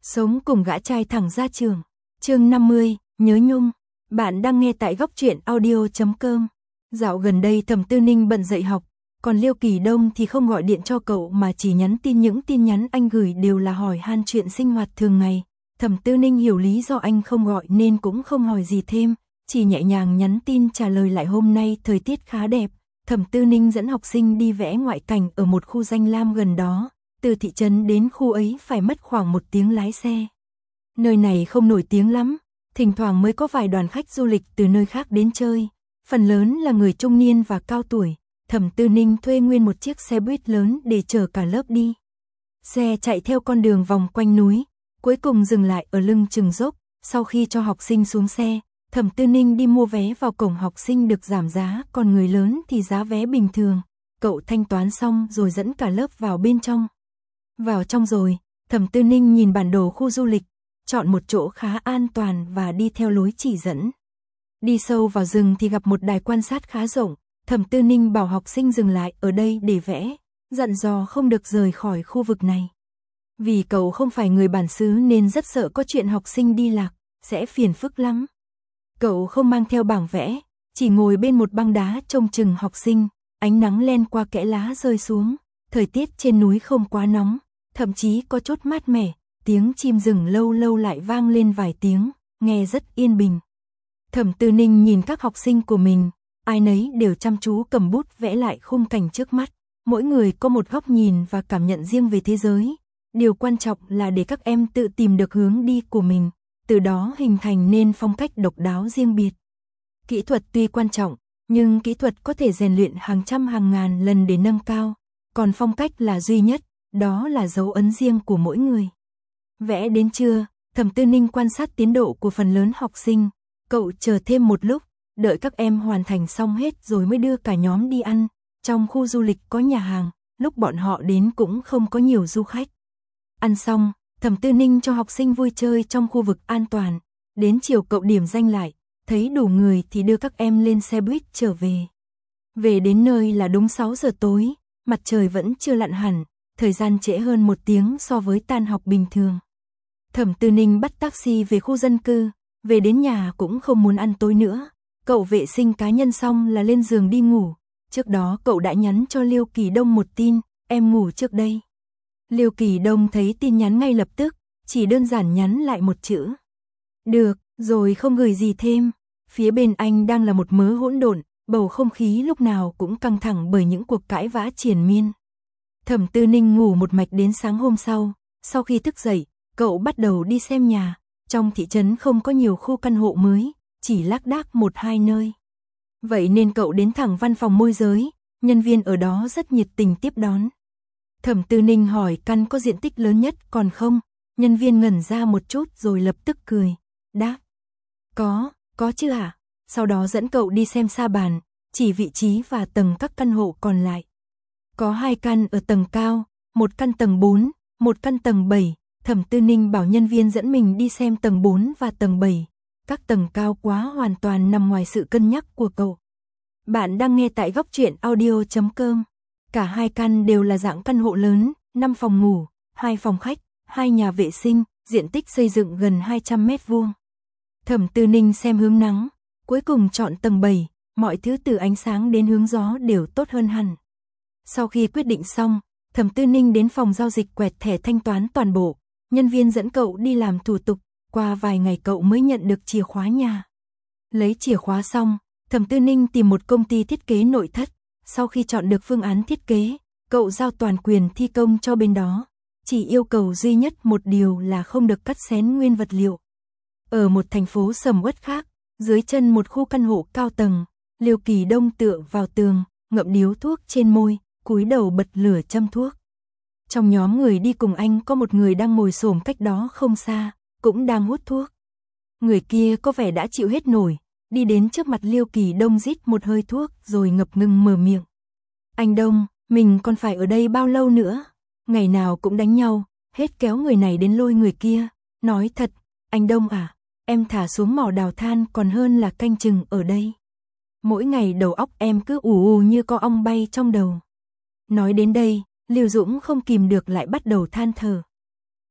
Sống cùng gã trai thẳng ra trường. Chương 50, nhớ nhung. Bạn đang nghe tại góc truyện audio.com. Dạo gần đây Thẩm Tư Ninh bận dạy học, còn Liêu Kỳ Đông thì không gọi điện cho cậu mà chỉ nhắn tin, những tin nhắn anh gửi đều là hỏi han chuyện sinh hoạt thường ngày. Thẩm Tư Ninh hiểu lý do anh không gọi nên cũng không hỏi gì thêm, chỉ nhẹ nhàng nhắn tin trả lời lại. Hôm nay thời tiết khá đẹp, Thẩm Tư Ninh dẫn học sinh đi vẽ ngoại cảnh ở một khu danh lam gần đó. Từ thị trấn đến khu ấy phải mất khoảng 1 tiếng lái xe. Nơi này không nổi tiếng lắm, thỉnh thoảng mới có vài đoàn khách du lịch từ nơi khác đến chơi, phần lớn là người trung niên và cao tuổi. Thẩm Tư Ninh thuê nguyên một chiếc xe buýt lớn để chở cả lớp đi. Xe chạy theo con đường vòng quanh núi, cuối cùng dừng lại ở lưng chừng dốc. Sau khi cho học sinh xuống xe, Thẩm Tư Ninh đi mua vé vào cổng. Học sinh được giảm giá, còn người lớn thì giá vé bình thường. Cậu thanh toán xong rồi dẫn cả lớp vào bên trong. Vào trong rồi, Thẩm Tư Ninh nhìn bản đồ khu du lịch, chọn một chỗ khá an toàn và đi theo lối chỉ dẫn. Đi sâu vào rừng thì gặp một đài quan sát khá rộng. Thẩm Tư Ninh bảo học sinh dừng lại ở đây để vẽ, dặn dò không được rời khỏi khu vực này. Vì cậu không phải người bản xứ nên rất sợ có chuyện học sinh đi lạc, sẽ phiền phức lắm. Cậu không mang theo bảng vẽ, chỉ ngồi bên một băng đá trông chừng học sinh. Ánh nắng len qua kẽ lá rơi xuống, thời tiết trên núi không quá nóng, thậm chí có chút mát mẻ. Tiếng chim rừng lâu lâu lại vang lên vài tiếng, nghe rất yên bình. Thẩm Tư Ninh nhìn các học sinh của mình, ai nấy đều chăm chú cầm bút vẽ lại khung cảnh trước mắt. Mỗi người có một góc nhìn và cảm nhận riêng về thế giới. Điều quan trọng là để các em tự tìm được hướng đi của mình, từ đó hình thành nên phong cách độc đáo riêng biệt. Kỹ thuật tuy quan trọng, nhưng kỹ thuật có thể rèn luyện hàng trăm hàng ngàn lần để nâng cao, còn phong cách là duy nhất, đó là dấu ấn riêng của mỗi người. Vẽ đến trưa, Thẩm Tư Ninh quan sát tiến độ của phần lớn học sinh. Cậu chờ thêm một lúc, đợi các em hoàn thành xong hết rồi mới đưa cả nhóm đi ăn. Trong khu du lịch có nhà hàng, lúc bọn họ đến cũng không có nhiều du khách. Ăn xong, Thẩm Tư Ninh cho học sinh vui chơi trong khu vực an toàn. Đến chiều cậu điểm danh lại, thấy đủ người thì đưa các em lên xe buýt trở về. Về đến nơi là đúng 6 giờ tối, mặt trời vẫn chưa lặn hẳn, thời gian trễ hơn 1 tiếng so với tan học bình thường. Thẩm Tư Ninh bắt taxi về khu dân cư, về đến nhà cũng không muốn ăn tối nữa. Cậu vệ sinh cá nhân xong là lên giường đi ngủ. Trước đó cậu đã nhắn cho Liêu Kỳ Đông một tin, em ngủ trước đây. Liêu Kỳ Đông thấy tin nhắn ngay lập tức, chỉ đơn giản nhắn lại một chữ. Được, rồi không gửi gì thêm. Phía bên anh đang là một mớ hỗn độn, bầu không khí lúc nào cũng căng thẳng bởi những cuộc cãi vã triền miên. Thẩm Tư Ninh ngủ một mạch đến sáng hôm sau khi thức dậy, cậu bắt đầu đi xem nhà. Trong thị trấn không có nhiều khu căn hộ mới, chỉ lác đác 1-2 nơi. Vậy nên cậu đến thẳng văn phòng môi giới, nhân viên ở đó rất nhiệt tình tiếp đón. Thẩm Tư Ninh hỏi căn có diện tích lớn nhất còn không, nhân viên ngẩn ra một chút rồi lập tức cười, đáp. Có chứ hả? Sau đó dẫn cậu đi xem sa bàn, chỉ vị trí và tầng các căn hộ còn lại. Có 2 căn ở tầng cao, 1 căn tầng 4, 1 căn tầng 7. Thẩm Tư Ninh bảo nhân viên dẫn mình đi xem tầng 4 và tầng 7. Các tầng cao quá hoàn toàn nằm ngoài sự cân nhắc của cậu. Bạn đang nghe tại góc truyện audio.com. Cả 2 căn đều là dạng căn hộ lớn, 5 phòng ngủ, 2 phòng khách, 2 nhà vệ sinh, diện tích xây dựng gần 200 mét vuông. Thẩm Tư Ninh xem hướng nắng, cuối cùng chọn tầng 7, mọi thứ từ ánh sáng đến hướng gió đều tốt hơn hẳn. Sau khi quyết định xong, Thẩm Tư Ninh đến phòng giao dịch quẹt thẻ thanh toán toàn bộ. Nhân viên dẫn cậu đi làm thủ tục, qua vài ngày cậu mới nhận được chìa khóa nhà. Lấy chìa khóa xong, Thẩm Tư Ninh tìm một công ty thiết kế nội thất. Sau khi chọn được phương án thiết kế, cậu giao toàn quyền thi công cho bên đó. Chỉ yêu cầu duy nhất một điều là không được cắt xén nguyên vật liệu. Ở một thành phố sầm uất khác, dưới chân một khu căn hộ cao tầng, Liêu Kỳ Đông tựa vào tường, ngậm điếu thuốc trên môi, cúi đầu bật lửa châm thuốc. Trong nhóm người đi cùng anh có một người đang ngồi xổm cách đó không xa, cũng đang hút thuốc. Người kia có vẻ đã chịu hết nổi, đi đến trước mặt Liêu Kỳ Đông rít một hơi thuốc rồi ngập ngừng mở miệng. Anh Đông, mình còn phải ở đây bao lâu nữa? Ngày nào cũng đánh nhau, hết kéo người này đến lôi người kia. Nói thật, anh Đông à, em thả xuống mỏ đào than còn hơn là canh chừng ở đây. Mỗi ngày đầu óc em cứ ù ù như có ong bay trong đầu. Nói đến đây, Lưu Dũng không kìm được lại bắt đầu than thở.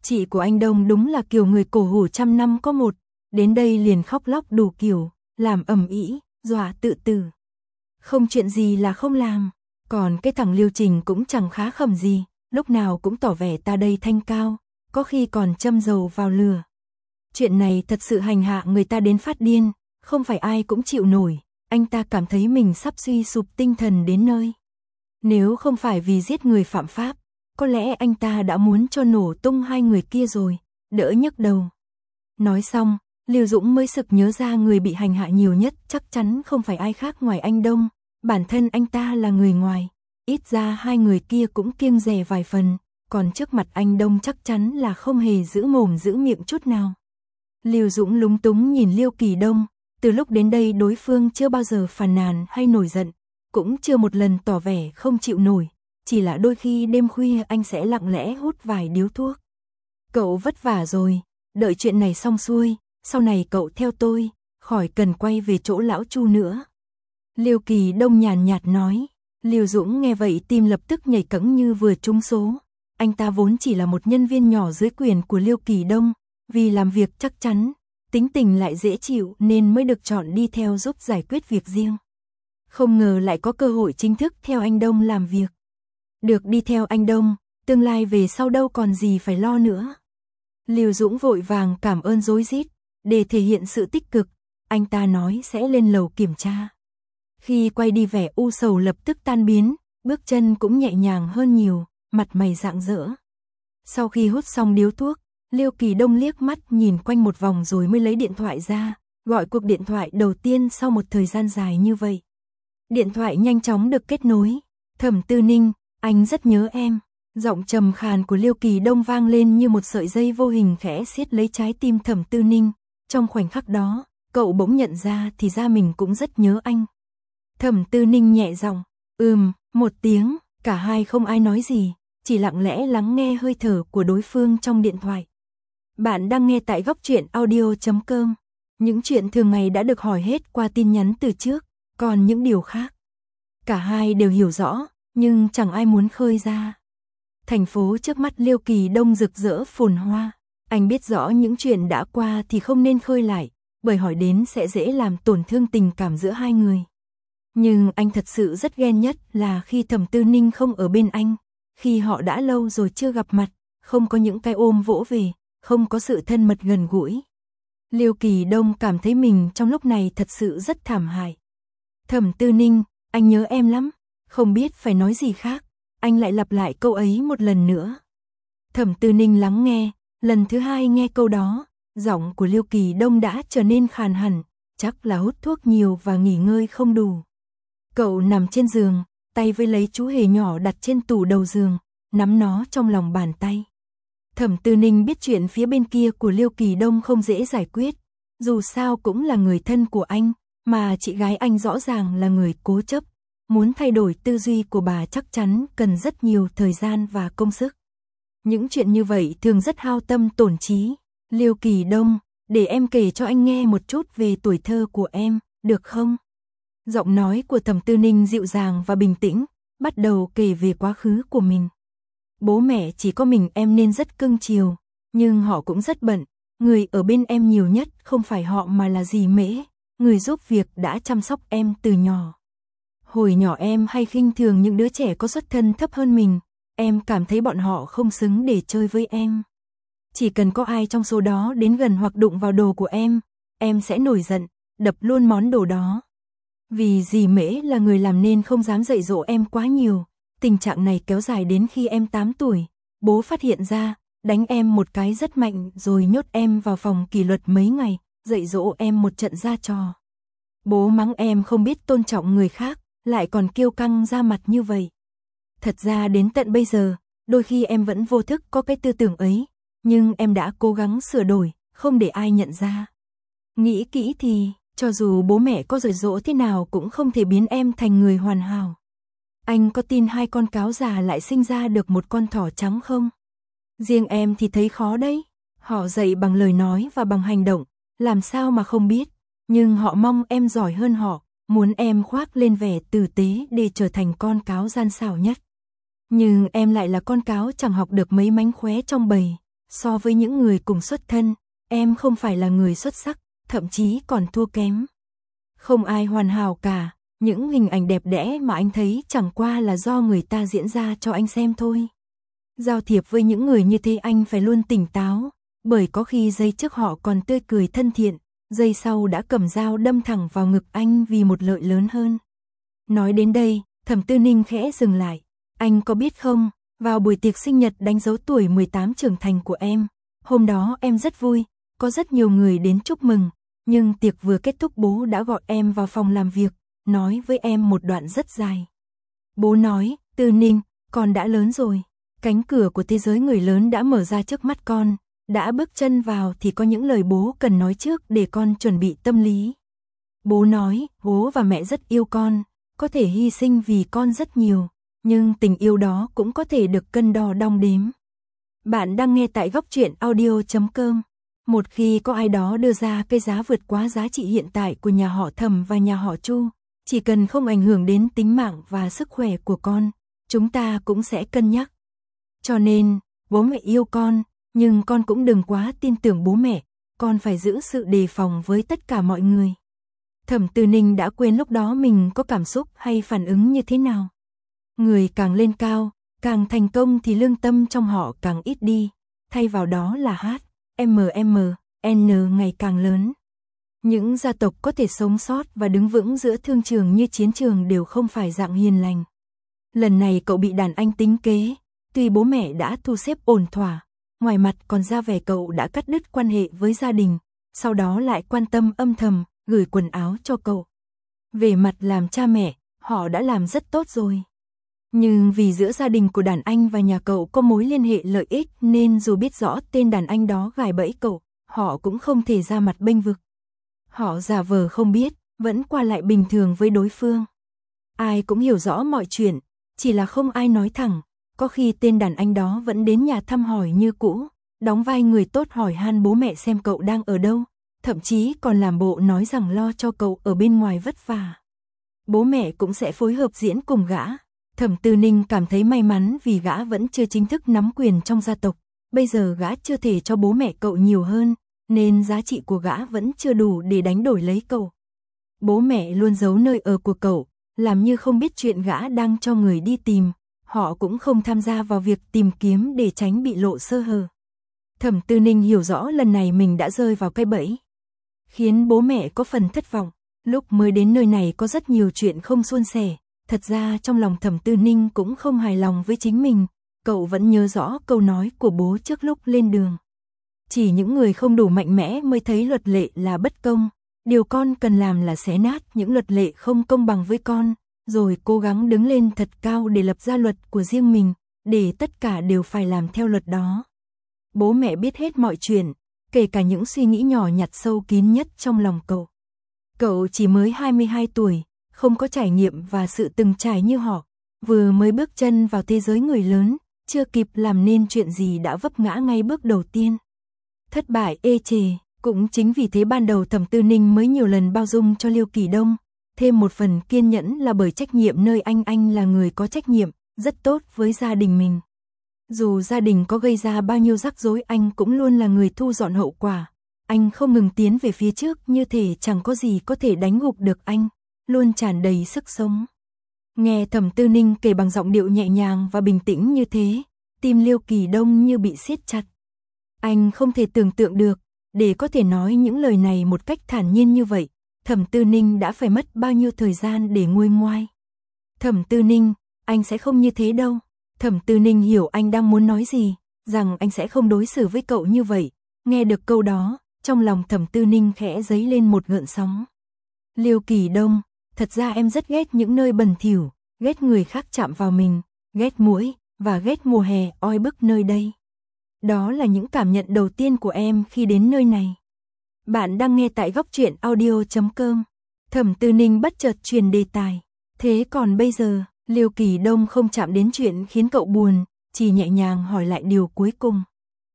Chị của anh Đông đúng là kiểu người cổ hủ trăm năm có một, đến đây liền khóc lóc đủ kiểu, làm ầm ĩ, dọa tự tử. Không chuyện gì là không làm, còn cái thằng Liêu Trình cũng chẳng khá khẩm gì, lúc nào cũng tỏ vẻ ta đây thanh cao, có khi còn châm dầu vào lửa. Chuyện này thật sự hành hạ người ta đến phát điên, không phải ai cũng chịu nổi, anh ta cảm thấy mình sắp suy sụp tinh thần đến nơi. Nếu không phải vì giết người phạm pháp, có lẽ anh ta đã muốn cho nổ tung hai người kia rồi, đỡ nhức đầu. Nói xong, Lưu Dũng mới sực nhớ ra người bị hành hạ nhiều nhất chắc chắn không phải ai khác ngoài anh Đông, bản thân anh ta là người ngoài, ít ra hai người kia cũng kiêng dè vài phần, còn trước mặt anh Đông chắc chắn là không hề giữ mồm giữ miệng chút nào. Lưu Dũng lúng túng nhìn Liêu Kỳ Đông, từ lúc đến đây đối phương chưa bao giờ phàn nàn hay nổi giận, cũng chưa một lần tỏ vẻ không chịu nổi, chỉ là đôi khi đêm khuya anh sẽ lặng lẽ hút vài điếu thuốc. Cậu vất vả rồi, đợi chuyện này xong xuôi, sau này cậu theo tôi, khỏi cần quay về chỗ lão Chu nữa. Liêu Kỳ Đông nhàn nhạt nói. Lưu Dũng nghe vậy tim lập tức nhảy cẫng như vừa trúng số. Anh ta vốn chỉ là một nhân viên nhỏ dưới quyền của Liêu Kỳ Đông, vì làm việc chắc chắn, tính tình lại dễ chịu nên mới được chọn đi theo giúp giải quyết việc riêng. Không ngờ lại có cơ hội chính thức theo anh Đông làm việc. Được đi theo anh Đông, tương lai về sau đâu còn gì phải lo nữa. Lưu Dũng vội vàng cảm ơn rối rít, để thể hiện sự tích cực, anh ta nói sẽ lên lầu kiểm tra. Khi quay đi vẻ u sầu lập tức tan biến, bước chân cũng nhẹ nhàng hơn nhiều, mặt mày rạng rỡ. Sau khi hút xong điếu thuốc, Liêu Kỳ Đông liếc mắt nhìn quanh một vòng rồi mới lấy điện thoại ra, gọi cuộc điện thoại đầu tiên sau một thời gian dài như vậy. Điện thoại nhanh chóng được kết nối. Thẩm Tư Ninh, anh rất nhớ em. Giọng trầm khàn của Liêu Kỳ Đông vang lên như một sợi dây vô hình khẽ siết lấy trái tim Thẩm Tư Ninh. Trong khoảnh khắc đó, cậu bỗng nhận ra thì ra mình cũng rất nhớ anh. Thẩm Tư Ninh nhẹ giọng, một tiếng, cả hai không ai nói gì, chỉ lặng lẽ lắng nghe hơi thở của đối phương trong điện thoại. Bạn đang nghe tại góc truyện audio.com. Những chuyện thường ngày đã được hỏi hết qua tin nhắn từ trước, còn những điều khác, cả hai đều hiểu rõ, nhưng chẳng ai muốn khơi ra. Thành phố trước mắt Liêu Kỳ Đông rực rỡ phồn hoa, anh biết rõ những chuyện đã qua thì không nên khơi lại, bởi hỏi đến sẽ dễ làm tổn thương tình cảm giữa hai người. Nhưng anh thật sự rất ghen nhất là khi Thẩm Tư Ninh không ở bên anh, khi họ đã lâu rồi chưa gặp mặt, không có những cái ôm vỗ về, không có sự thân mật gần gũi. Liêu Kỳ Đông cảm thấy mình trong lúc này thật sự rất thảm hại. Thẩm Tư Ninh, anh nhớ em lắm, không biết phải nói gì khác, anh lại lặp lại câu ấy một lần nữa. Thẩm Tư Ninh lắng nghe, lần thứ hai nghe câu đó, giọng của Liêu Kỳ Đông đã trở nên khàn hẳn, chắc là hút thuốc nhiều và nghỉ ngơi không đủ. Cậu nằm trên giường, tay với lấy chú hề nhỏ đặt trên tủ đầu giường, nắm nó trong lòng bàn tay. Thẩm Tư Ninh biết chuyện phía bên kia của Liêu Kỳ Đông không dễ giải quyết, dù sao cũng là người thân của anh, mà chị gái anh rõ ràng là người cố chấp, muốn thay đổi tư duy của bà chắc chắn cần rất nhiều thời gian và công sức. Những chuyện như vậy thường rất hao tâm tổn trí. Liêu Kỳ Đông, để em kể cho anh nghe một chút về tuổi thơ của em, được không? Giọng nói của Thẩm Tư Ninh dịu dàng và bình tĩnh, bắt đầu kể về quá khứ của mình. Bố mẹ chỉ có mình em nên rất cưng chiều, nhưng họ cũng rất bận, người ở bên em nhiều nhất không phải họ mà là dì Mễ, người giúp việc đã chăm sóc em từ nhỏ. Hồi nhỏ em hay khinh thường những đứa trẻ có xuất thân thấp hơn mình, em cảm thấy bọn họ không xứng để chơi với em. Chỉ cần có ai trong số đó đến gần hoặc đụng vào đồ của em sẽ nổi giận, đập luôn món đồ đó. Vì dì Mễ là người làm nên không dám dạy dỗ em quá nhiều, tình trạng này kéo dài đến khi em 8 tuổi, bố phát hiện ra, đánh em một cái rất mạnh rồi nhốt em vào phòng kỷ luật mấy ngày, dạy dỗ em một trận ra trò. Bố mắng em không biết tôn trọng người khác, lại còn kiêu căng ra mặt như vậy. Thật ra đến tận bây giờ, đôi khi em vẫn vô thức có cái tư tưởng ấy, nhưng em đã cố gắng sửa đổi, không để ai nhận ra. Nghĩ kỹ thì, cho dù bố mẹ có dạy dỗ thế nào cũng không thể biến em thành người hoàn hảo. Anh có tin hai con cáo già lại sinh ra được một con thỏ trắng không? Riêng em thì thấy khó đấy. Họ dạy bằng lời nói và bằng hành động, làm sao mà không biết. Nhưng họ mong em giỏi hơn họ, muốn em khoác lên vẻ tử tế để trở thành con cáo gian xảo nhất. Nhưng em lại là con cáo chẳng học được mấy mánh khóe trong bầy, so với những người cùng xuất thân, em không phải là người xuất sắc, thậm chí còn thua kém. Không ai hoàn hảo cả, những hình ảnh đẹp đẽ mà anh thấy chẳng qua là do người ta diễn ra cho anh xem thôi. Giao thiệp với những người như thế anh phải luôn tỉnh táo, bởi có khi giây trước họ còn tươi cười thân thiện, giây sau đã cầm dao đâm thẳng vào ngực anh vì một lợi lớn hơn. Nói đến đây, Thẩm Tư Ninh khẽ dừng lại. Anh có biết không, vào buổi tiệc sinh nhật đánh dấu tuổi 18 trưởng thành của em, hôm đó em rất vui, có rất nhiều người đến chúc mừng, nhưng tiệc vừa kết thúc bố đã gọi em vào phòng làm việc, nói với em một đoạn rất dài. Bố nói, Tư Ninh, con đã lớn rồi, cánh cửa của thế giới người lớn đã mở ra trước mắt con, đã bước chân vào thì có những lời bố cần nói trước để con chuẩn bị tâm lý. Bố nói, bố và mẹ rất yêu con, có thể hy sinh vì con rất nhiều, nhưng tình yêu đó cũng có thể được cân đo đong đếm. Bạn đang nghe tại góc truyện audio.com. Một khi có ai đó đưa ra cái giá vượt quá giá trị hiện tại của nhà họ Thẩm và nhà họ Chu, chỉ cần không ảnh hưởng đến tính mạng và sức khỏe của con, chúng ta cũng sẽ cân nhắc. Cho nên, bố mẹ yêu con, nhưng con cũng đừng quá tin tưởng bố mẹ, con phải giữ sự đề phòng với tất cả mọi người. Thẩm Tư Ninh đã quên lúc đó mình có cảm xúc hay phản ứng như thế nào. Người càng lên cao, càng thành công thì lương tâm trong họ càng ít đi, thay vào đó là N ngày càng lớn. Những gia tộc có thể sống sót và đứng vững giữa thương trường như chiến trường đều không phải dạng hiền lành. Lần này cậu bị đàn anh tính kế, tuy bố mẹ đã thu xếp ổn thỏa, ngoài mặt còn ra vẻ cậu đã cắt đứt quan hệ với gia đình, sau đó lại quan tâm âm thầm, gửi quần áo cho cậu. Về mặt làm cha mẹ, họ đã làm rất tốt rồi. Nhưng vì giữa gia đình của đàn anh và nhà cậu có mối liên hệ lợi ích nên dù biết rõ tên đàn anh đó gài bẫy cậu, họ cũng không thể ra mặt bênh vực. Họ giả vờ không biết, vẫn qua lại bình thường với đối phương. Ai cũng hiểu rõ mọi chuyện, chỉ là không ai nói thẳng. Có khi tên đàn anh đó vẫn đến nhà thăm hỏi như cũ, đóng vai người tốt hỏi han bố mẹ xem cậu đang ở đâu, thậm chí còn làm bộ nói rằng lo cho cậu ở bên ngoài vất vả. Bố mẹ cũng sẽ phối hợp diễn cùng gã. Thẩm Tư Ninh cảm thấy may mắn vì gã vẫn chưa chính thức nắm quyền trong gia tộc, bây giờ gã chưa thể cho bố mẹ cậu nhiều hơn, nên giá trị của gã vẫn chưa đủ để đánh đổi lấy cậu. Bố mẹ luôn giấu nơi ở của cậu, làm như không biết chuyện gã đang cho người đi tìm, họ cũng không tham gia vào việc tìm kiếm để tránh bị lộ sơ hở. Thẩm Tư Ninh hiểu rõ lần này mình đã rơi vào cái bẫy, khiến bố mẹ có phần thất vọng. Lúc mới đến nơi này có rất nhiều chuyện không suôn sẻ, thật ra trong lòng Thẩm Tư Ninh cũng không hài lòng với chính mình, cậu vẫn nhớ rõ câu nói của bố trước lúc lên đường. Chỉ những người không đủ mạnh mẽ mới thấy luật lệ là bất công, điều con cần làm là xé nát những luật lệ không công bằng với con, rồi cố gắng đứng lên thật cao để lập ra luật của riêng mình, để tất cả đều phải làm theo luật đó. Bố mẹ biết hết mọi chuyện, kể cả những suy nghĩ nhỏ nhặt sâu kín nhất trong lòng cậu. Cậu chỉ mới 22 tuổi, không có trải nghiệm và sự từng trải như họ, vừa mới bước chân vào thế giới người lớn, chưa kịp làm nên chuyện gì đã vấp ngã ngay bước đầu tiên. Thất bại ê chề, cũng chính vì thế ban đầu Thẩm Tư Ninh mới nhiều lần bao dung cho Liêu Kỳ Đông, thêm một phần kiên nhẫn là bởi trách nhiệm nơi anh là người có trách nhiệm, rất tốt với gia đình mình. Dù gia đình có gây ra bao nhiêu rắc rối anh cũng luôn là người thu dọn hậu quả. Anh không ngừng tiến về phía trước như thể chẳng có gì có thể đánh gục được anh, luôn tràn đầy sức sống. Nghe Thẩm Tư Ninh kể bằng giọng điệu nhẹ nhàng và bình tĩnh như thế, tim Liêu Kỳ Đông như bị siết chặt. Anh không thể tưởng tượng được, để có thể nói những lời này một cách thản nhiên như vậy, Thẩm Tư Ninh đã phải mất bao nhiêu thời gian để nguôi ngoai. Thẩm Tư Ninh, anh sẽ không như thế đâu. Thẩm Tư Ninh hiểu anh đang muốn nói gì, rằng anh sẽ không đối xử với cậu như vậy. Nghe được câu đó, trong lòng Thẩm Tư Ninh khẽ dấy lên một gợn sóng. Liêu Kỳ Đông, thật ra em rất ghét những nơi bẩn thỉu, ghét người khác chạm vào mình, ghét muỗi và ghét mùa hè oi bức nơi đây. Đó là những cảm nhận đầu tiên của em khi đến nơi này. Bạn đang nghe tại góc truyện audio.com. Thẩm Tư Ninh bất chợt truyền đề tài. Thế còn bây giờ, Liêu Kỳ Đông không chạm đến chuyện khiến cậu buồn, chỉ nhẹ nhàng hỏi lại điều cuối cùng.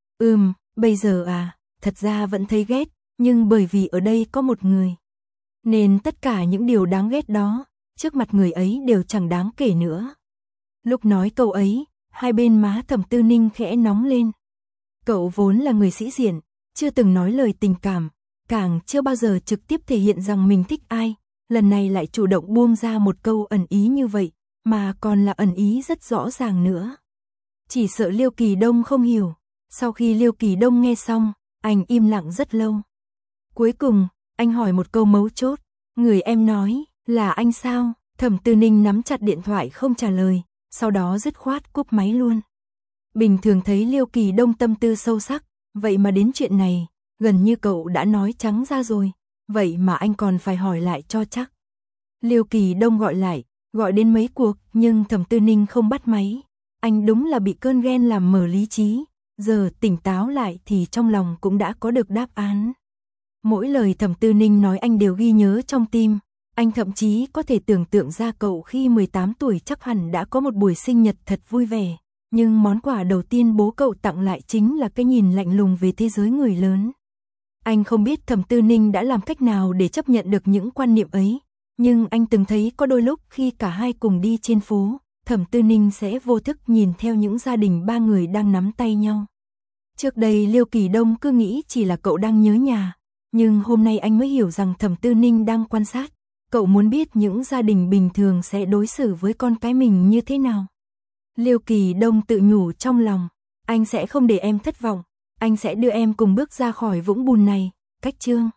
Bây giờ à, thật ra vẫn thấy ghét, nhưng bởi vì ở đây có một người, nên tất cả những điều đáng ghét đó, trước mặt người ấy đều chẳng đáng kể nữa. Lúc nói câu ấy, hai bên má Thẩm Tư Ninh khẽ nóng lên. Cậu vốn là người sĩ diện, chưa từng nói lời tình cảm, càng chưa bao giờ trực tiếp thể hiện rằng mình thích ai, lần này lại chủ động buông ra một câu ẩn ý như vậy, mà còn là ẩn ý rất rõ ràng nữa. Chỉ sợ Liêu Kỳ Đông không hiểu. Sau khi Liêu Kỳ Đông nghe xong, anh im lặng rất lâu. Cuối cùng, anh hỏi một câu mấu chốt, người em nói, là anh sao? Thẩm Tư Ninh nắm chặt điện thoại không trả lời, sau đó dứt khoát cúp máy luôn. Bình thường thấy Liêu Kỳ Đông tâm tư sâu sắc, vậy mà đến chuyện này, gần như cậu đã nói trắng ra rồi, vậy mà anh còn phải hỏi lại cho chắc. Liêu Kỳ Đông gọi lại, gọi đến mấy cuộc, nhưng Thẩm Tư Ninh không bắt máy. Anh đúng là bị cơn ghen làm mờ lý trí, giờ tỉnh táo lại thì trong lòng cũng đã có được đáp án. Mỗi lời Thẩm Tư Ninh nói anh đều ghi nhớ trong tim, anh thậm chí có thể tưởng tượng ra cậu khi 18 tuổi chắc hẳn đã có một buổi sinh nhật thật vui vẻ, nhưng món quà đầu tiên bố cậu tặng lại chính là cái nhìn lạnh lùng về thế giới người lớn. Anh không biết Thẩm Tư Ninh đã làm cách nào để chấp nhận được những quan niệm ấy, nhưng anh từng thấy có đôi lúc khi cả hai cùng đi trên phố, Thẩm Tư Ninh sẽ vô thức nhìn theo những gia đình ba người đang nắm tay nhau. Trước đây Liêu Kỳ Đông cứ nghĩ chỉ là cậu đang nhớ nhà, nhưng hôm nay anh mới hiểu rằng Thẩm Tư Ninh đang quan sát. Cậu muốn biết những gia đình bình thường sẽ đối xử với con cái mình như thế nào. Liêu Kỳ Đông tự nhủ trong lòng, anh sẽ không để em thất vọng, anh sẽ đưa em cùng bước ra khỏi vũng bùn này. Cách chương